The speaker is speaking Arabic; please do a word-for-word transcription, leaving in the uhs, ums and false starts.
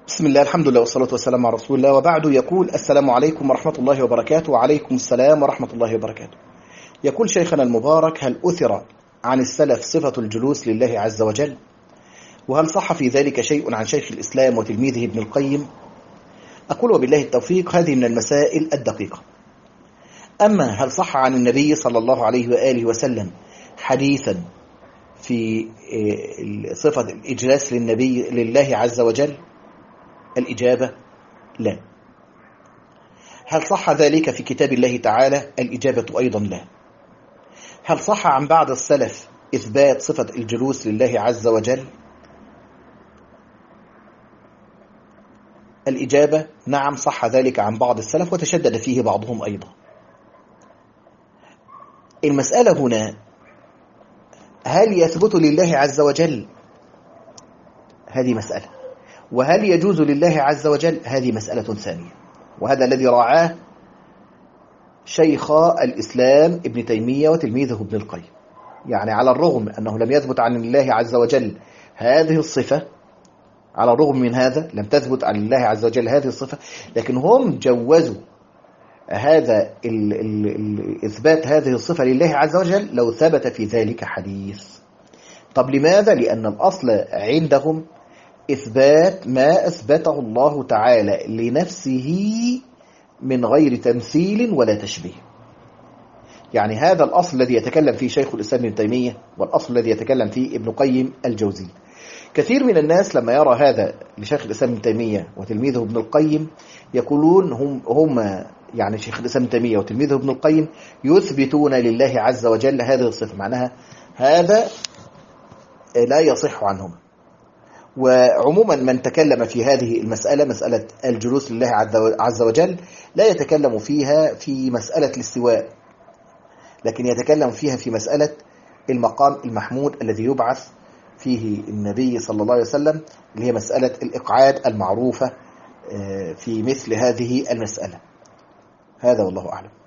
بسم الله، الحمد لله والصلاة والسلام على رسول الله، وبعد. يقول: السلام عليكم ورحمة الله وبركاته. وعليكم السلام ورحمة الله وبركاته. يقول شيخنا المبارك: هل أثر عن السلف صفة الجلوس لله عز وجل؟ وهل صح في ذلك شيء عن شيخ الإسلام وتلميذه ابن القيم؟ أقول: وبالله التوفيق. هذه من المسائل الدقيقة. أما هل صح عن النبي صلى الله عليه وآله وسلم حديثا في صفة الإجلاس للنبي لله عز وجل؟ الإجابة: لا. هل صح ذلك في كتاب الله تعالى؟ الإجابة أيضا لا. هل صح عن بعض السلف إثبات صفة الجلوس لله عز وجل؟ الإجابة: نعم، صح ذلك عن بعض السلف وتشدد فيه بعضهم أيضا. المسألة هنا: هل يثبت لله عز وجل؟ هذه مسألة. وهل يجوز لله عز وجل؟ هذه مسألة ثانية. وهذا الذي راعاه شيخ الإسلام ابن تيمية وتلميذه ابن القيم. يعني على الرغم أنه لم يثبت عن الله عز وجل هذه الصفة، على الرغم من هذا لم تثبت عن الله عز وجل هذه الصفة، لكن هم جوزوا هذا ال ال ال إثبات هذه الصفة لله عز وجل لو ثبت في ذلك حديث. طب لماذا؟ لأن الأصل عندهم إثبات ما أثبته الله تعالى لنفسه من غير تمثيل ولا تشبيه. يعني هذا الأصل الذي يتكلم فيه شيخ الإسلام ابن تيمية، والأصل الذي يتكلم فيه ابن قيم الجوزي. كثير من الناس لما يرى هذا لشيخ الإسلام ابن تيمية وتلميذه ابن القيم يقولون هم, هم يعني شيخ الإسلام ابن تيمية وتلميذه ابن القيم يثبتون لله عز وجل هذه الصفة، معناها هذا لا يصح عنهم. وعموما من تكلم في هذه المسألة، مسألة الجلوس لله عز وجل، لا يتكلم فيها في مسألة الاستواء، لكن يتكلم فيها في مسألة المقام المحمود الذي يبعث فيه النبي صلى الله عليه وسلم، اللي هي مسألة الإقعاد المعروفة في مثل هذه المسألة. هذا والله أعلم.